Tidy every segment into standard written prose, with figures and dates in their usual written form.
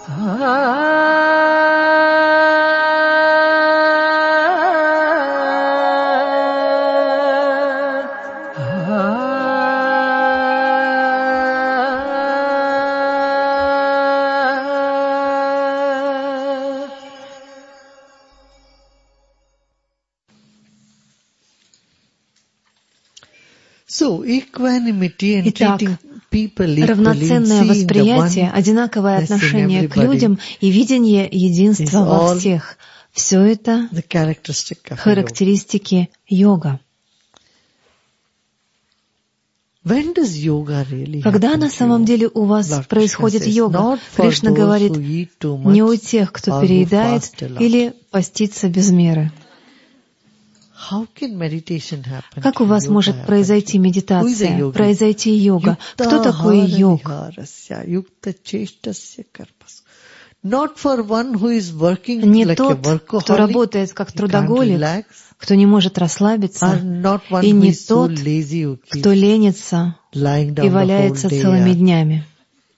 Итак, равноценное восприятие, одинаковое отношение к людям и видение единства во всех — все это характеристики йога. Когда на самом деле у вас происходит йога? Кришна говорит, не у тех, кто переедает или постится без меры. Как у вас может произойти медитация, произойти йога? Кто такой йог? Не тот, кто работает как трудоголик, кто не может расслабиться, и не тот, кто ленится и валяется целыми днями.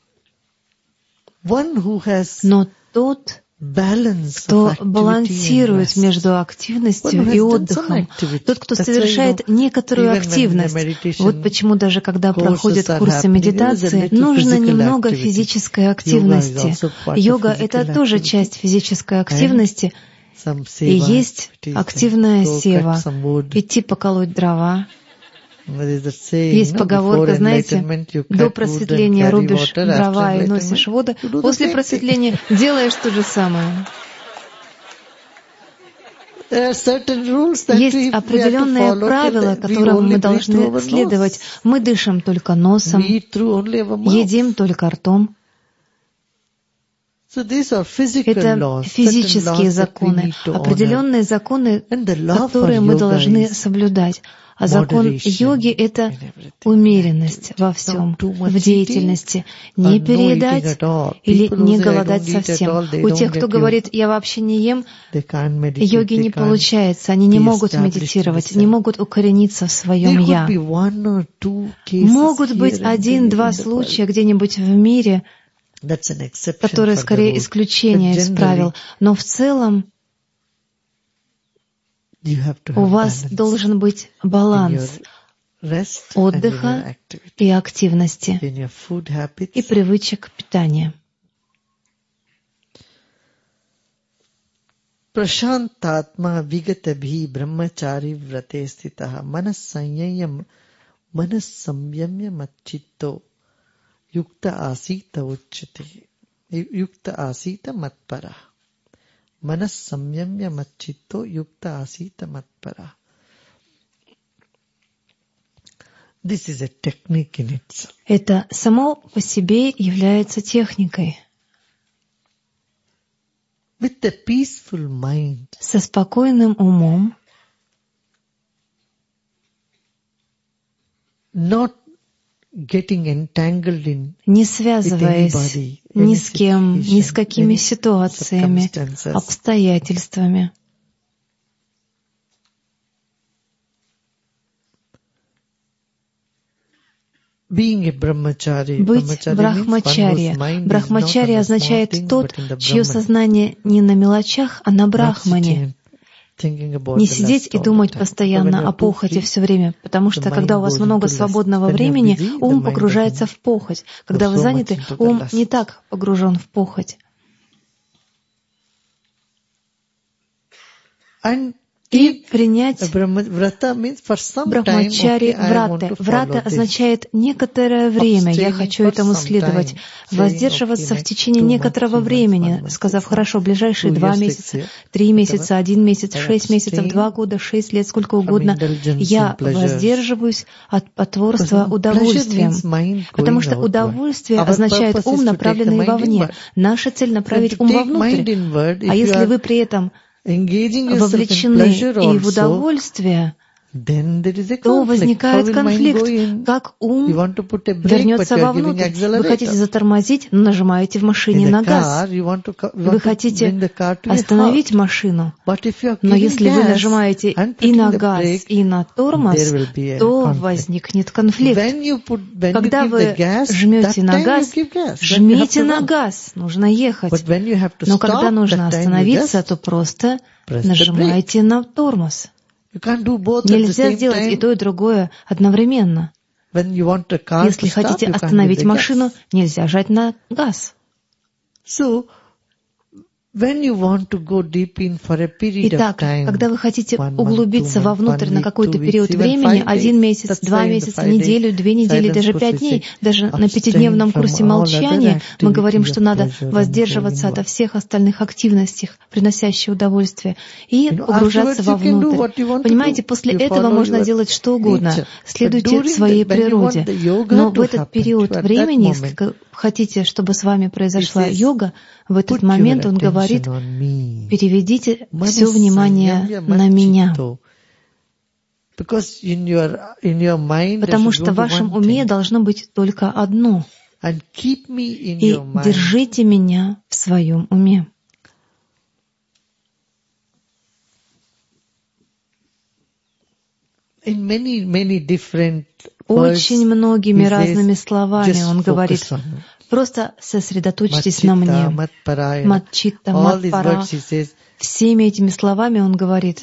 Но тот, кто балансирует между активностью и отдыхом, тот, кто совершает некоторую активность. Вот почему даже когда проходят курсы медитации, нужно немного физической активности. Йога — это тоже часть физической активности. И есть активная сева, идти поколоть дрова. Есть поговорка, знаете, до просветления рубишь дрова и носишь воду, после просветления делаешь то же самое. Есть определенные правила, которым мы должны следовать. Мы дышим только носом, едим только ртом. Это физические законы, определенные законы, которые мы должны соблюдать. А закон йоги — это умеренность во всем, в деятельности. Не переедать или не голодать совсем. У тех, кто говорит, я вообще не ем, йоги не получается, они не могут медитировать, не могут укорениться в своем «я». Могут быть 1-2 случая где-нибудь в мире, которые скорее исключение из правил, но в целом у вас должен быть баланс отдыха и активности и привычек питания. Prashanthatma vigatabhi brahmachari vrate stitaha manasanyam manasamyamya machitto yukta asita uchyate yukta asita matpara manasamyamya machitto yukta asita matpara. This is a technique in itself. Это само по себе является техникой. With a peaceful mind, со спокойным умом, not getting entangled in не связываясь ни с кем, ни с какими ситуациями, обстоятельствами. Быть брахмачария. Брахмачария означает тот, чье сознание не на мелочах, а на брахмане. Не сидеть и думать постоянно о похоти все время, потому что когда у вас много свободного времени, ум погружается в похоть. Когда вы заняты, ум не так погружен в похоть. И принять брахмачари враты. Врата означает некоторое время, я хочу этому следовать. Воздерживаться в течение некоторого времени, сказав, хорошо, ближайшие 2 месяца, 3 месяца, 1 месяц, 6 месяцев, 2 года, 6 лет, сколько угодно. Я воздерживаюсь от потворства удовольствием. Потому что удовольствие означает ум, направленный вовне. Наша цель — направить ум вовнутрь. А если вы при этом вовлечены и в удовольствие, то возникает конфликт. Как ум вернется вовнутрь? Вы хотите затормозить, но нажимаете в машине на газ. Вы хотите остановить машину, но если вы нажимаете и на газ, и на тормоз, то возникнет конфликт. Когда вы жмете на газ, жмите на газ, нужно ехать. Но когда нужно остановиться, то просто нажимаете на тормоз. Нельзя сделать и то, и другое одновременно. Если хотите остановить машину, нельзя жать на газ. Итак, когда вы хотите углубиться вовнутрь на какой-то период времени, 1 месяц, 2 месяца, неделю, 2 недели, даже 5 дней, даже на 5-дневном курсе молчания, мы говорим, что надо воздерживаться от всех остальных активностей, приносящих удовольствие, и погружаться вовнутрь. Понимаете, после этого можно делать что угодно. Следуйте своей природе. Но в этот период времени, если хотите, чтобы с вами произошла йога, в этот момент он говорит, переведите все внимание на меня. Потому что в вашем уме должно быть только одно. И держите меня в своем уме. Очень многими разными словами он говорит, просто сосредоточьтесь на мне. Матчитта, матпара. Всеми этими словами он говорит,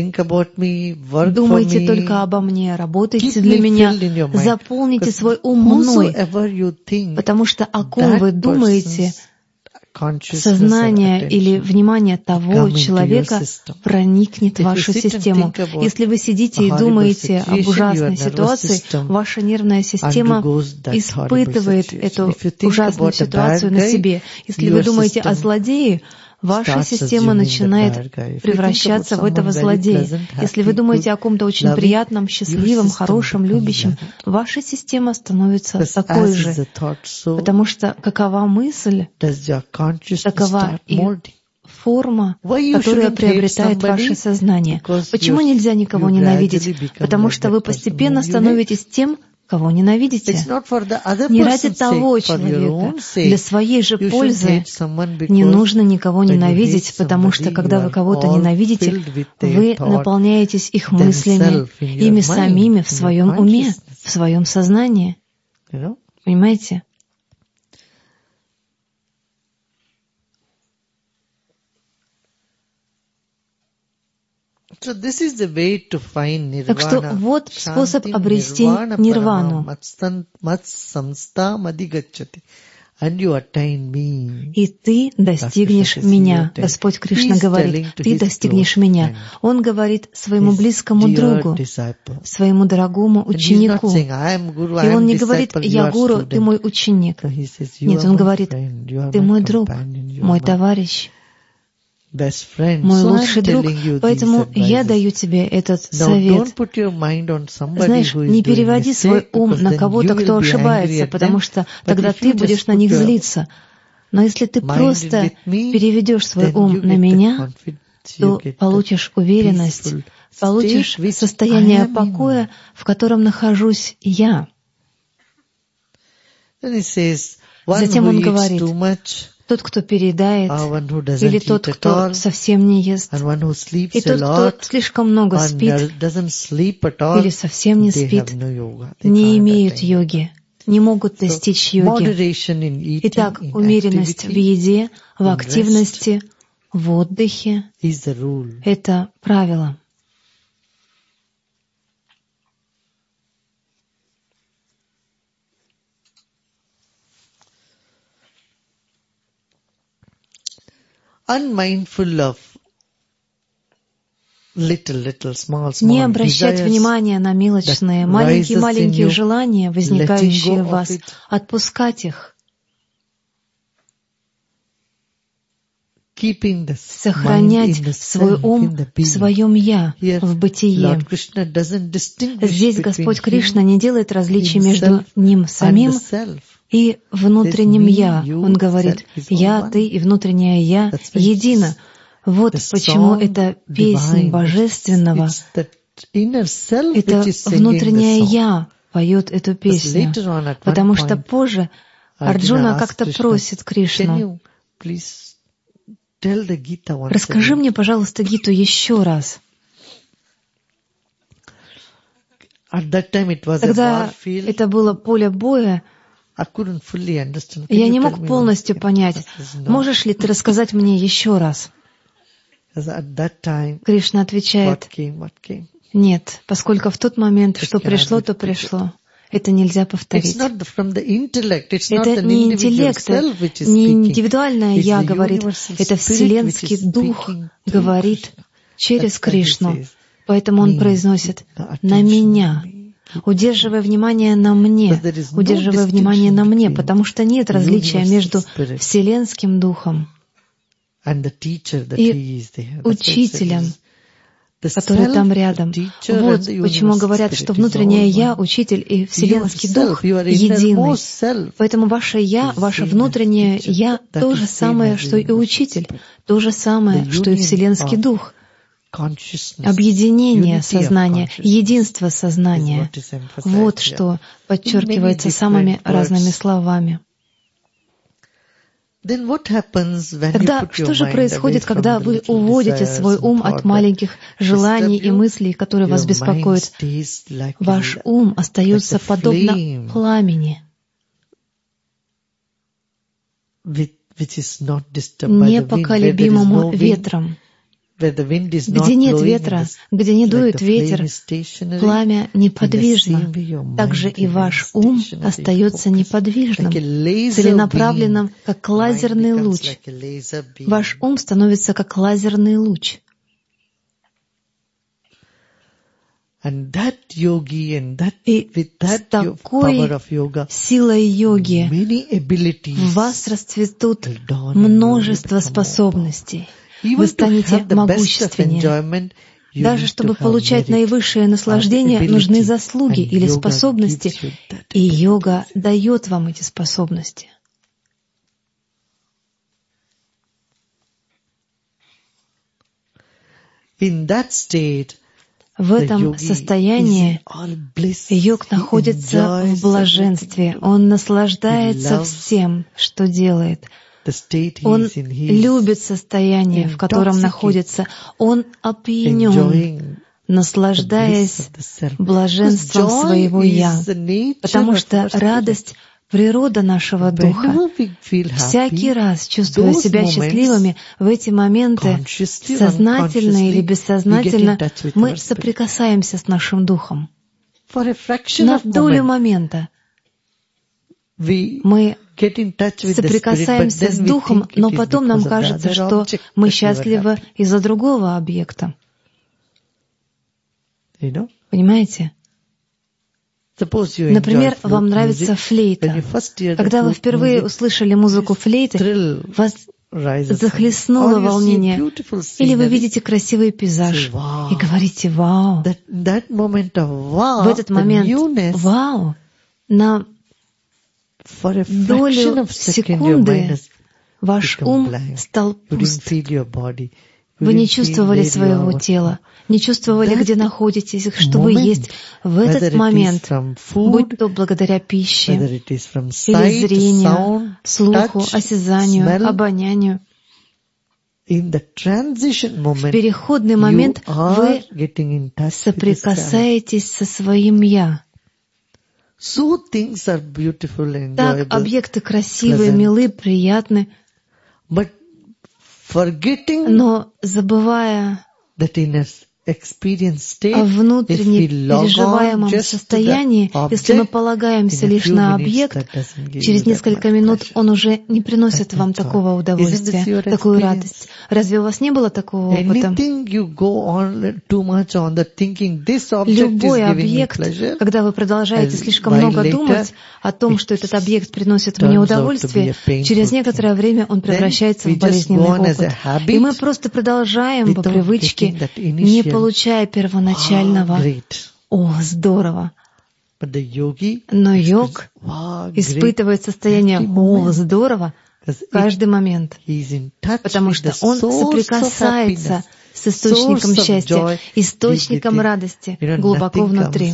думайте только обо мне, работайте для меня, заполните свой ум мной, потому что о ком вы думаете, сознание или внимание того человека проникнет в вашу систему. Если вы сидите и думаете об ужасной ситуации, ваша нервная система испытывает эту ужасную ситуацию на себе. Если вы думаете о злодее, ваша система начинает превращаться в этого злодея. Если вы думаете о ком-то очень приятном, счастливом, хорошем, любящем, ваша система становится такой же. Потому что какова мысль, такова и форма, которая приобретает ваше сознание. Почему нельзя никого ненавидеть? Потому что вы постепенно становитесь тем, кого ненавидите. Не ради того человека, для своей же пользы не нужно никого ненавидеть, потому что когда вы кого-то ненавидите, вы наполняетесь их мыслями, ими самими в своем уме, в своем сознании. Понимаете? Так что вот способ обрести нирвану. И ты достигнешь меня. Господь Кришна говорит, ты достигнешь меня. Он говорит своему близкому другу, своему дорогому ученику. И он не говорит, я гуру, ты мой ученик. Нет, он говорит, ты мой друг, мой товарищ, мой лучший друг, поэтому я даю тебе этот совет. Знаешь, не переводи свой ум на кого-то, кто ошибается, потому что тогда ты будешь на них злиться. Но если ты просто переведешь свой ум на меня, то получишь уверенность, получишь состояние покоя, в котором нахожусь я. Затем он говорит, тот, кто переедает, или тот, кто совсем не ест, и тот, кто слишком много спит, или совсем не спит, не имеют йоги, не могут достичь йоги. Итак, умеренность в еде, в активности, в отдыхе — это правило. Не обращать внимания на мелочные, маленькие желания, возникающие в вас, отпускать их, сохранять свой ум в своем «я», в бытие. Здесь Господь Кришна не делает различий между Ним самим и внутренним «я». Он говорит, «Я, ты и внутреннее «я» едино». Вот почему это песнь Божественного, Это внутреннее «я» поет эту песню, потому что позже Арджуна как-то просит Кришну: «Расскажи мне, пожалуйста, Гиту еще раз». Тогда это было поле боя. Я не мог полностью понять, можешь ли ты рассказать мне еще раз? Кришна отвечает: нет, поскольку в тот момент, что пришло, то пришло. Это нельзя повторить. Это не интеллект, не индивидуальное «я» говорит, это Вселенский Дух говорит через Кришну. Поэтому он произносит «на меня», удерживая внимание на мне, удерживая внимание на мне, потому что нет различия между Вселенским Духом и Учителем, который там рядом. Вот почему говорят, что внутреннее «я», Учитель и Вселенский Дух едины. Поэтому ваше «я», ваше внутреннее «я» то же самое, что и Учитель, то же самое, что и Вселенский Дух. Объединение сознания, единство сознания. Вот что подчеркивается самыми разными словами. Тогда что же происходит, когда вы уводите свой ум от маленьких желаний и мыслей, которые вас беспокоят? Ваш ум остается подобно пламени, непоколебимому ветром. Где нет ветра, где не дует ветер, пламя неподвижно. Также и ваш ум остается неподвижным, целенаправленным, как лазерный луч. Ваш ум становится как лазерный луч. И с такой силой йоги в вас расцветут множество способностей. Вы станете могущественнее. Даже чтобы получать наивысшее наслаждение, нужны заслуги или способности, и йога дает вам эти способности. В этом состоянии йог находится в блаженстве, он наслаждается всем, что делает. Он любит состояние, в котором находится. Он опьянен, наслаждаясь блаженством своего «я». Потому что радость — природа нашего духа. Всякий раз, чувствуя себя счастливыми, в эти моменты, сознательно или бессознательно, мы соприкасаемся с нашим духом. На долю момента мы соприкасаемся с духом, но потом нам кажется, что мы счастливы из-за другого объекта. Понимаете? Например, вам нравится флейта. Когда вы впервые услышали музыку флейты, вас захлестнуло волнение, или вы видите красивый пейзаж и говорите «Вау!». В этот момент «Вау!» на долю секунды ваш ум стал пуст. Вы не чувствовали своего тела, не чувствовали, где находитесь, что вы есть в этот момент, будь то благодаря пище, или зрению, слуху, осязанию, обонянию. В переходный момент вы соприкасаетесь со своим «я». Так объекты красивые, милы, приятны, но забывая о внутренне переживаемом состоянии, если мы полагаемся лишь на объект, через несколько минут он уже не приносит вам такого удовольствия, такую радость. Разве у вас не было такого опыта? Любой объект, когда вы продолжаете слишком много думать о том, что этот объект приносит мне удовольствие, через некоторое время он превращается в болезненный опыт. И мы просто продолжаем по привычке, не получая первоначального «О, здорово!». Но йог испытывает состояние «О, здорово!» каждый момент, потому что он соприкасается с источником счастья, источником радости глубоко внутри.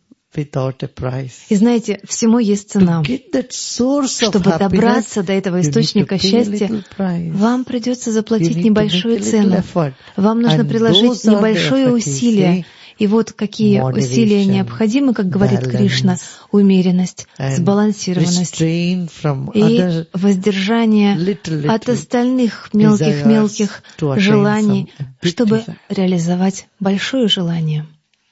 И знаете, всему есть цена. Чтобы добраться до этого источника счастья, вам придется заплатить небольшую цену. Вам нужно приложить небольшое усилие. И вот какие усилия необходимы, как говорит Кришна: умеренность, сбалансированность и воздержание от остальных мелких желаний, чтобы реализовать большое желание.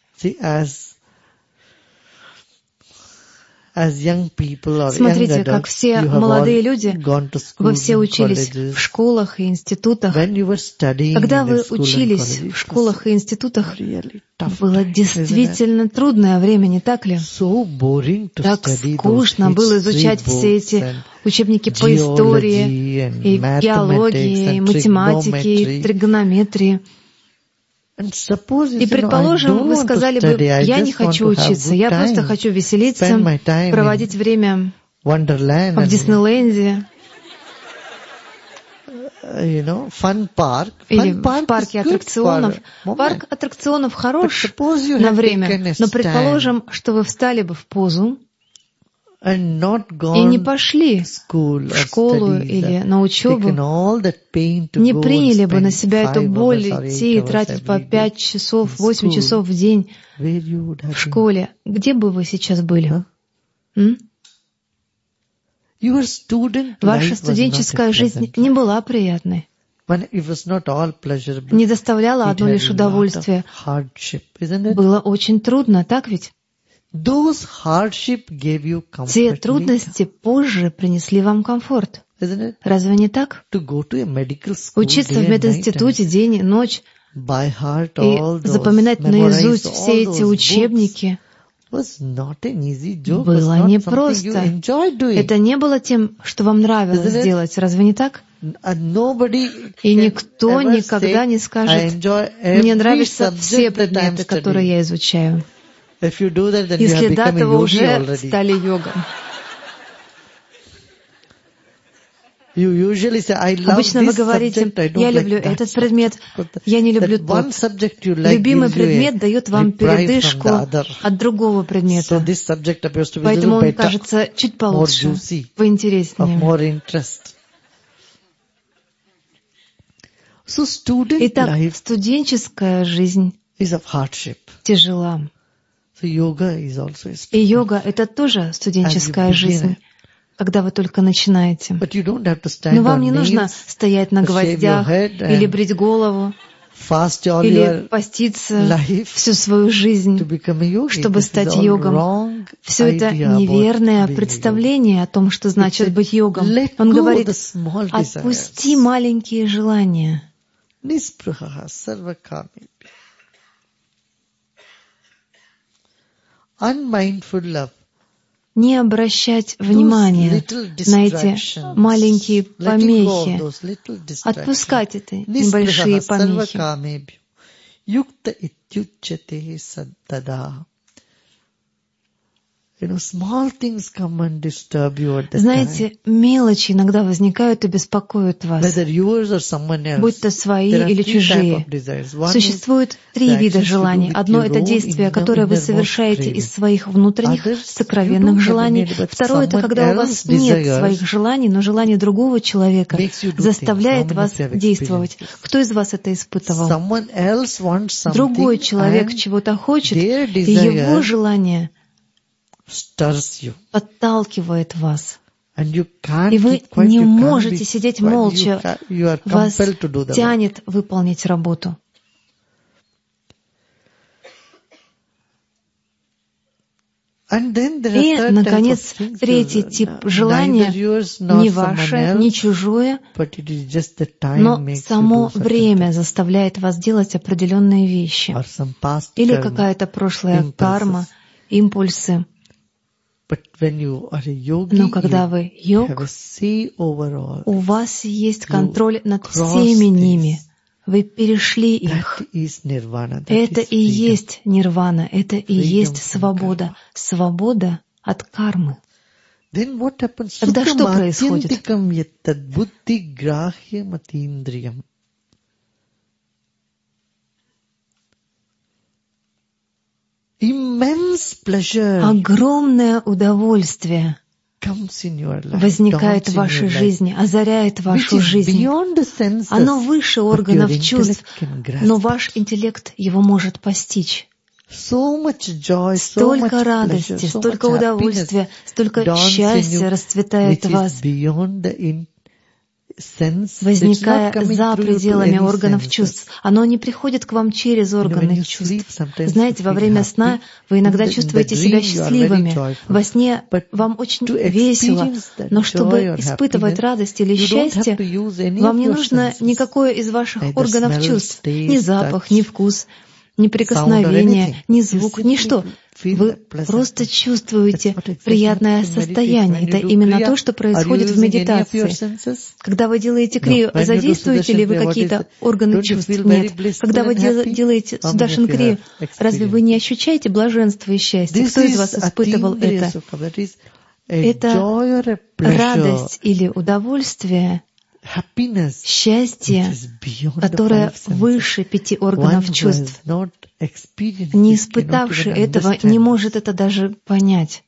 Смотрите, как все молодые люди, вы все учились в школах и институтах. Когда вы учились в школах и институтах, было действительно трудное время, не так ли? Так скучно было изучать все эти учебники по истории, и биологии, и математике, и тригонометрии. И, предположим, вы сказали бы: я не хочу учиться, я просто хочу веселиться, проводить время в Диснейленде или в парке аттракционов. Парк аттракционов хорош на время, но предположим, что вы встали бы в позу и не пошли в школу или на учебу, не приняли бы на себя эту боль идти и тратить по 5 часов, 8 часов в день в школе. Где бы вы сейчас были? Ваша студенческая жизнь не была приятной, не доставляла одно лишь удовольствие. Было очень трудно, так ведь? Те трудности позже принесли вам комфорт. Разве не так? Учиться в мединституте день и ночь и запоминать наизусть все эти учебники было непросто. Это не было тем, что вам нравилось делать. Разве не так? И никто никогда не скажет: мне нравятся все предметы, которые я изучаю. Если да, то вы уже стали йогом. Обычно вы говорите: я люблю этот предмет, я не люблю тот. Любимый предмет дает вам передышку от другого предмета. Поэтому он кажется чуть получше, поинтереснее. Итак, студенческая жизнь тяжела. И йога — это тоже студенческая жизнь, когда вы только начинаете. Но вам не нужно стоять на гвоздях или брить голову, или поститься всю свою жизнь, чтобы стать йогом. Все это неверное представление о том, что значит быть йогом. Он говорит: отпусти маленькие желания. Не обращать внимания на эти маленькие помехи, отпускать эти небольшие помехи. Знаете, мелочи иногда возникают и беспокоят вас, будь то свои или чужие. Существует 3 вида желаний. Одно — это действие, которое вы совершаете из своих внутренних сокровенных желаний. Второе — это когда у вас нет своих желаний, но желание другого человека заставляет вас действовать. Кто из вас это испытывал? Другой человек чего-то хочет, и его желание подталкивает вас. И вы не можете сидеть молча. Вас тянет выполнить работу. И, наконец, 3-й тип желания не ваше, не чужое, но само время заставляет вас делать определенные вещи. Или какая-то прошлая карма, импульсы. Но когда вы йог, у вас есть контроль над всеми ними. Вы перешли их. Это и есть нирвана, это и есть свобода. Свобода от кармы. Тогда что происходит? immense pleasure огромное удовольствие возникает в вашей жизни, озаряет вашу жизнь. Оно выше органов чувств, но ваш интеллект его может постичь. Столько радости, столько удовольствия, столько счастья расцветает в вас, возникая за пределами органов чувств. Оно не приходит к вам через органы чувств. Знаете, во время сна вы иногда чувствуете себя счастливыми. Во сне вам очень весело, но чтобы испытывать радость или счастье, вам не нужно никакое из ваших органов чувств. Ни запах, ни вкус, ни прикосновение, ни звук, ничто. Вы просто чувствуете приятное состояние. Это именно то, что происходит в медитации. Когда вы делаете крию, задействуете ли вы какие-то органы чувств? Нет. Когда вы делаете судашин крию, разве вы не ощущаете блаженство и счастье? Кто из вас испытывал это? Это радость или удовольствие, счастье, которое выше 5 органов чувств. Не испытавший этого не может это даже понять.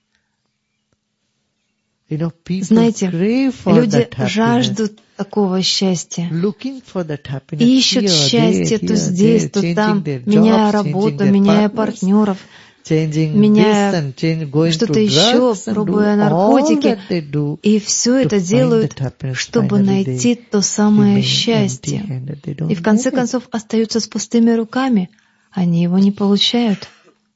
Знаете, люди жаждут такого счастья, ищут счастье то здесь, то там, меняя работу, меняя партнеров, меняя что-то еще, пробуя наркотики. И все это делают, чтобы найти то самое счастье. И в конце концов остаются с пустыми руками. Они его не получают.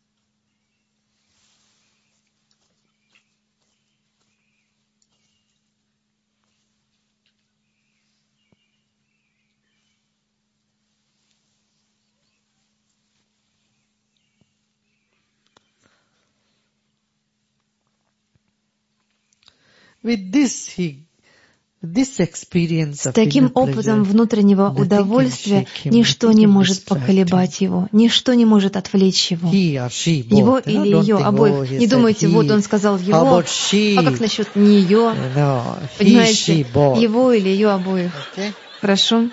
С таким опытом внутреннего удовольствия ничто не может поколебать его, ничто не может отвлечь его. Его или ее, обоих. Не думайте, вот он сказал его, а как насчет нее? Понимаете, его или ее обоих. Хорошо?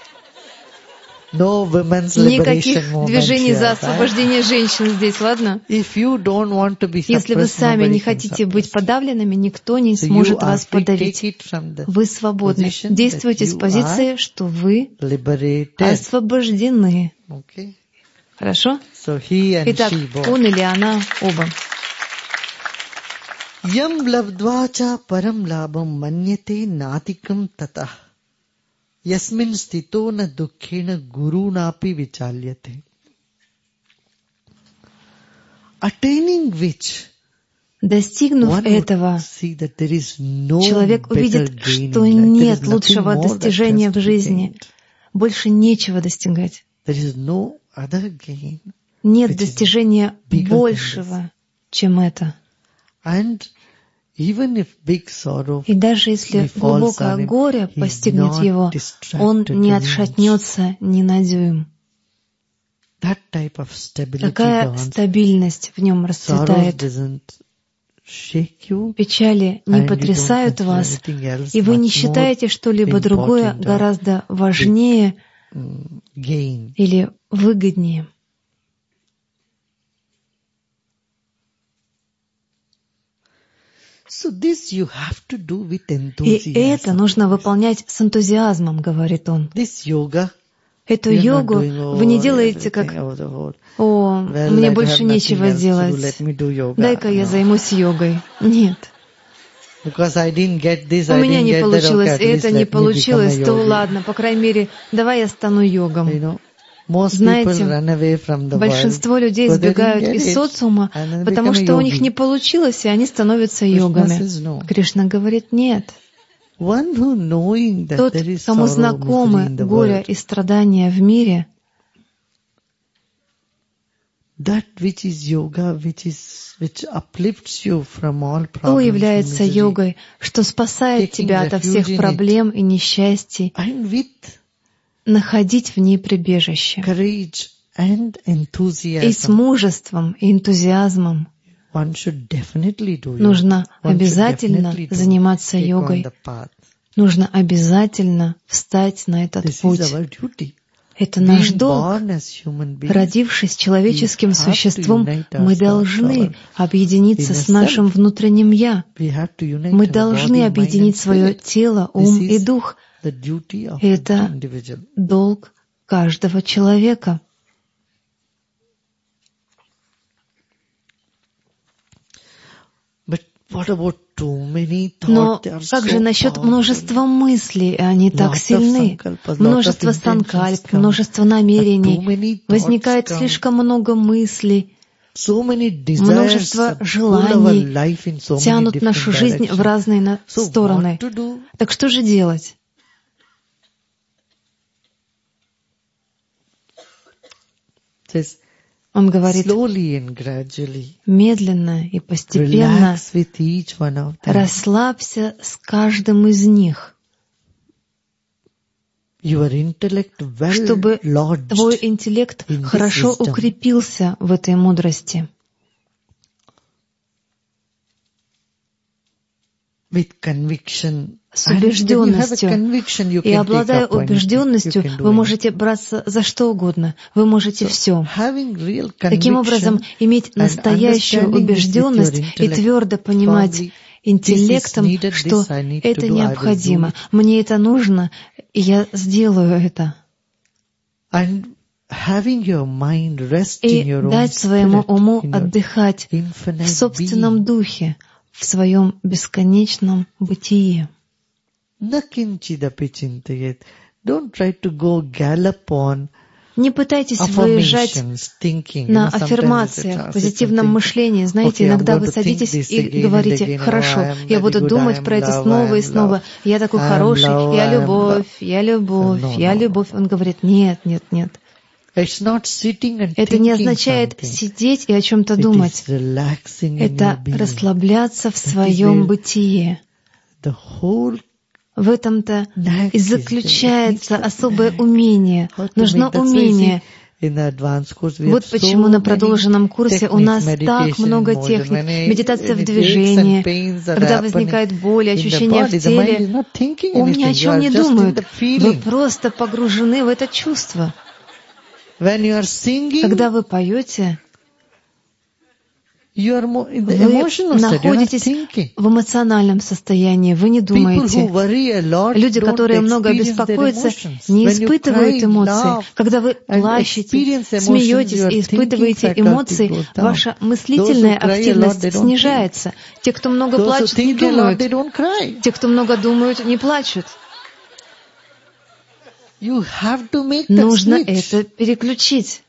Никаких движений за освобождение женщин здесь, ладно? Если вы сами не хотите быть подавленными, никто не сможет вас подавить. Вы свободны. Действуйте с позиции, что вы освобождены. Хорошо? Итак, он или она, оба. Yam labdvacha param labam manyate natikam tata. Yasmin stito na dukkhena guru napi vichalyate. Attaining which, достигнув этого, человек увидит, что нет лучшего достижения в жизни. Больше нечего достигать. Нет достижения большего, чем это. И даже если глубокое горе постигнет его, он не отшатнется ни на дюйм. Такая стабильность в нем расцветает. Печали не потрясают вас, и вы не считаете что-либо другое гораздо важнее или выгоднее. И это нужно выполнять с энтузиазмом, говорит он. Эту йогу вы не делаете как «О, мне больше нечего делать, дай-ка я займусь йогой». Нет. У меня не получилось, это не получилось, то ладно, по крайней мере, давай я стану йогом. Знаете, большинство людей сбегают из социума, потому что у них не получилось, и они становятся йогами. Кришна говорит, нет. Тот, кому знакомы горе и страдания в мире, то является йогой, что спасает тебя ото всех проблем и несчастий, находить в ней прибежище. И с мужеством и энтузиазмом нужно обязательно заниматься йогой. Нужно обязательно встать на этот путь. Это наш долг. Родившись человеческим существом, мы должны объединиться с нашим внутренним «Я». Мы должны объединить свое тело, ум и дух. Это долг каждого человека. Но как же насчет множества мыслей? Они так сильны. Множество санкальп, множество намерений. Возникает слишком много мыслей. Множество желаний тянут нашу жизнь в разные стороны. Так что же делать? Он говорит, медленно и постепенно расслабься с каждым из них, чтобы твой интеллект хорошо укрепился в этой мудрости. С убежденностью. И обладая убежденностью, вы можете браться за что угодно. Вы можете все. Таким образом, иметь настоящую убежденность и твердо понимать интеллектом, что это необходимо. Мне это нужно, и я сделаю это. И дать своему уму отдыхать в собственном духе, в своем бесконечном бытии. Не пытайтесь выезжать на аффирмациях, позитивном мышлении. Знаете, иногда вы садитесь и говорите: «Хорошо, я буду думать про это снова и снова. Я такой хороший, я любовь, я любовь, я любовь». Он говорит: «Нет, нет, нет». Это не означает сидеть и о чем-то думать. Это расслабляться в своем бытие. В этом-то и заключается особое умение. Нужно умение. Вот почему на продолженном курсе у нас так много техник. Медитация в движении, когда возникает боль, ощущение в теле. Ум ни о чем не думает. Вы просто погружены в это чувство. Когда вы поете, вы находитесь в эмоциональном состоянии, вы не думаете. Люди, которые много беспокоятся, не испытывают эмоций. Когда вы плачете, смеетесь и испытываете эмоции, ваша мыслительная активность снижается. Те, кто много плачут, не думают. Те, кто много думают, не плачут. Нужно это переключить.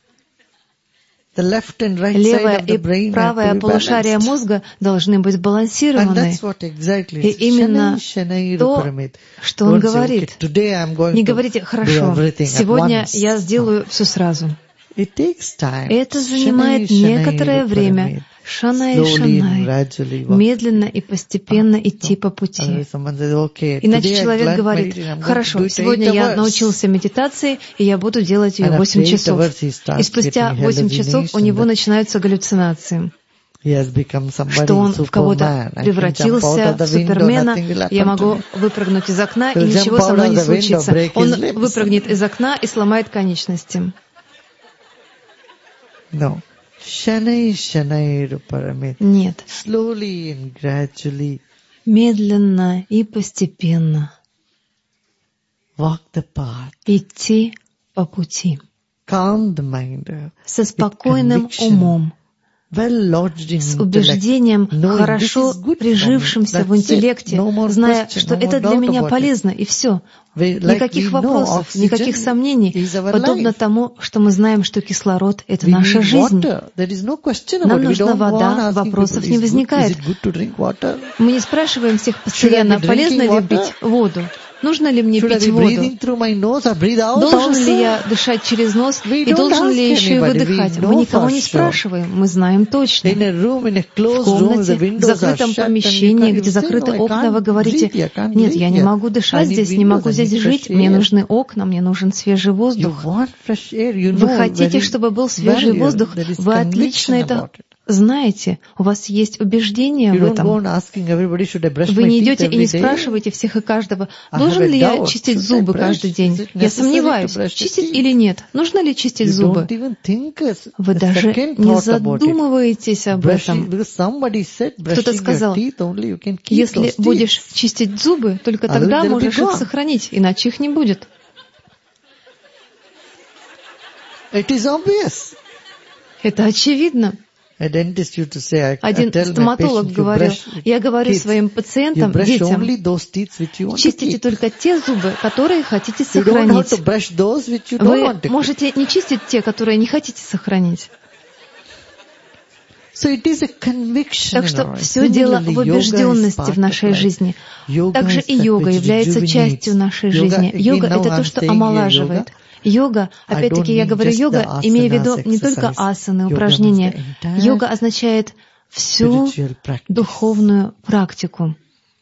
Левое и правое полушария мозга должны быть сбалансированы. И именно то, что он говорит. Не говорите: «Хорошо, сегодня я сделаю все сразу». Это занимает некоторое время. Шанай, медленно и постепенно идти по пути. Иначе человек говорит: «Хорошо, сегодня я научился медитации, и я буду делать ее 8 часов». И спустя 8 часов у него начинаются галлюцинации. Что он в кого-то превратился, в супермена. Я могу выпрыгнуть из окна, и ничего со мной не случится. Он выпрыгнет из окна и сломает конечности. Нет. Медленно и постепенно идти по пути со спокойным умом, с убеждением, хорошо прижившимся в интеллекте, зная, что это для меня полезно, и все. Никаких вопросов, никаких сомнений, подобно тому, что мы знаем, что кислород — это наша жизнь. Нам нужна вода, вопросов не возникает. Мы не спрашиваем всех постоянно, полезно ли пить воду. Нужно ли мне пить воду? Должен ли я дышать через нос? И должен ли я еще и выдыхать? Мы никого не спрашиваем, мы знаем точно. В комнате, в закрытом помещении, где закрыты окна, вы говорите: «Нет, я не могу дышать здесь, не могу здесь жить, мне нужны окна, мне нужен свежий воздух». Вы хотите, чтобы был свежий воздух, вы отлично это знаете, у вас есть убеждение в этом. Вы не идете и не спрашиваете всех и каждого, должен ли я чистить зубы каждый день? Я сомневаюсь, чистить или нет. Нужно ли чистить зубы? Вы даже не задумываетесь об этом. Кто-то сказал, если будешь чистить зубы, только тогда можешь их сохранить, иначе их не будет. Это очевидно. Один стоматолог говорил, я говорю своим пациентам, детям, чистите только те зубы, которые хотите сохранить. Вы можете не чистить те, которые не хотите сохранить. Так что все дело в убежденности в нашей жизни. Также и йога является частью нашей жизни. Йога — это то, что омолаживает. Йога, опять-таки я говорю йога, имея в виду не только асаны, упражнения. Йога означает всю духовную практику.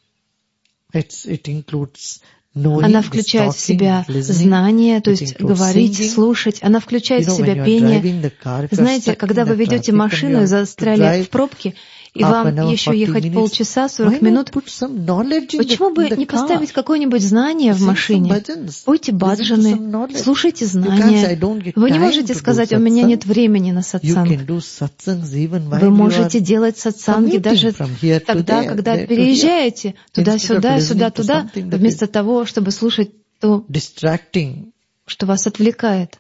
Она включает в себя знание, то есть говорить, слушать. Она включает в себя пение. Знаете, когда вы ведете машину и застряли в пробке, и вам еще ехать полчаса, 40 минут, почему бы не поставить какое-нибудь знание в машине? Пойте баджаны, слушайте знания. Вы не можете сказать, у меня нет времени на сатсанг. Вы можете делать сатсанги даже тогда, когда переезжаете туда-сюда, сюда-туда, вместо того, чтобы слушать то, что вас отвлекает.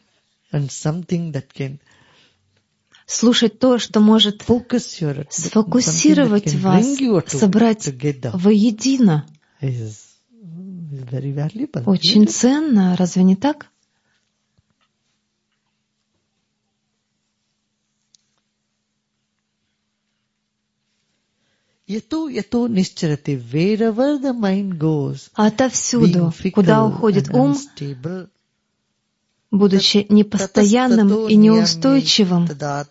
Слушать то, что может сфокусировать вас, собрать воедино. Очень ценно, разве не так? Отовсюду, куда уходит ум, будучи непостоянным и неустойчивым,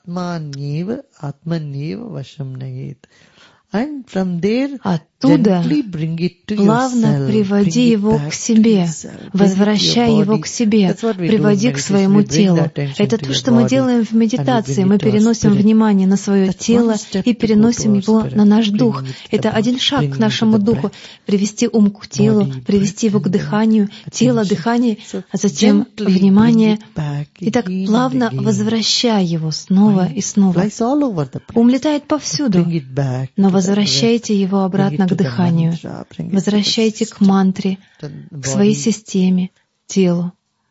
оттуда плавно приводи его к себе, возвращай его к себе, приводи к своему телу. Это то, что мы делаем в медитации. Мы переносим внимание на свое тело и переносим его на наш дух. Это один шаг к нашему духу. Привести ум к телу, привести его к дыханию, тело, дыхание, а затем внимание. И так плавно возвращай его снова и снова. Ум летает повсюду, но возвращайте его обратно к дыханию. Возвращайте к мантре, к своей системе, телу.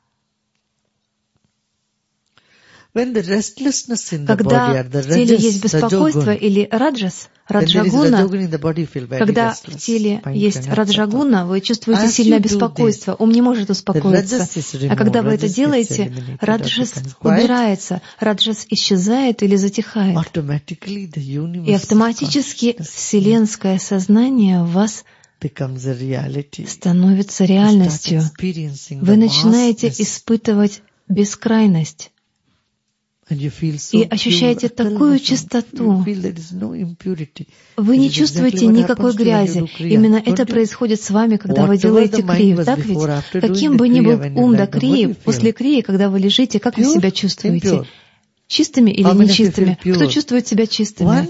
Когда в теле есть беспокойство или раджагуна, когда в теле есть раджагуна, вы чувствуете сильное беспокойство, ум не может успокоиться. А когда вы это делаете, раджас убирается, раджас исчезает или затихает. И автоматически вселенское сознание в вас становится реальностью. Вы начинаете испытывать бескрайность. И ощущаете такую чистоту. Вы не чувствуете никакой грязи. Именно это происходит с вами, когда вы делаете крию. Так ведь? Каким бы ни был ум до крии, после крии, когда вы лежите, как вы себя чувствуете? Чистыми или нечистыми? Кто чувствует себя чистыми?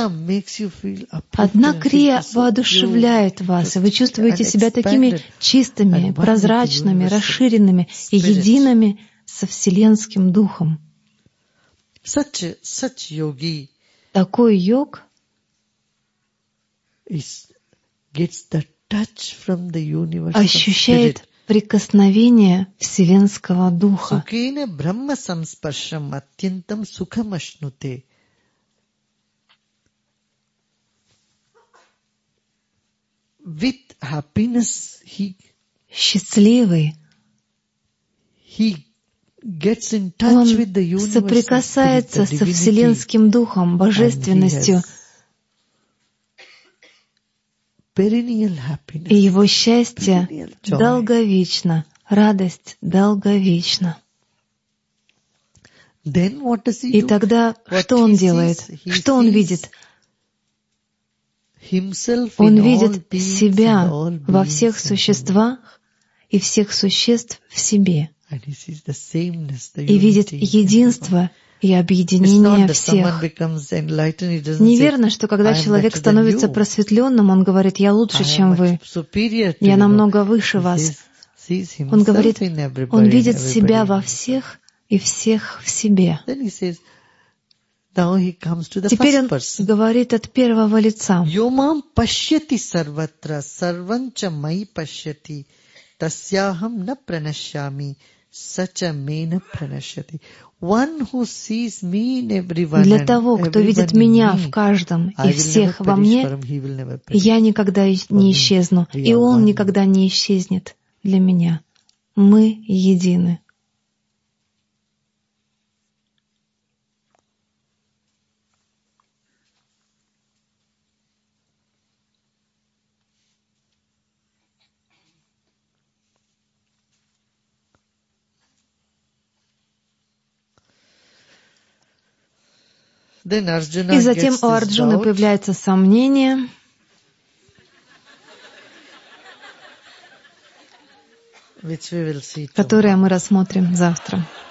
Одна крия воодушевляет вас, и вы чувствуете себя такими чистыми, прозрачными, расширенными и едиными со Вселенским Духом. Такой йог ощущает прикосновение Вселенского Духа. Счастливый. Он соприкасается со Вселенским Духом, Божественностью, и его счастье долговечно, радость долговечна. И тогда что он делает? Что он видит? Он видит себя во всех существах и всех существ в себе. И видит единство и объединение всех. Неверно, что когда человек становится просветленным, он говорит: «Я лучше, чем вы, я намного выше вас». Он говорит, он видит себя во всех и всех в себе. Теперь он говорит от первого лица. Йомам пашьяти сарватра сарванча маи пашьяти тасьяхам на пранашями сача мейна пранашяти. Для того, кто видит меня в каждом и всех во мне, я никогда не исчезну, и он никогда не исчезнет для меня. Мы едины. И затем у Арджуны появляется сомнение, которое мы рассмотрим завтра.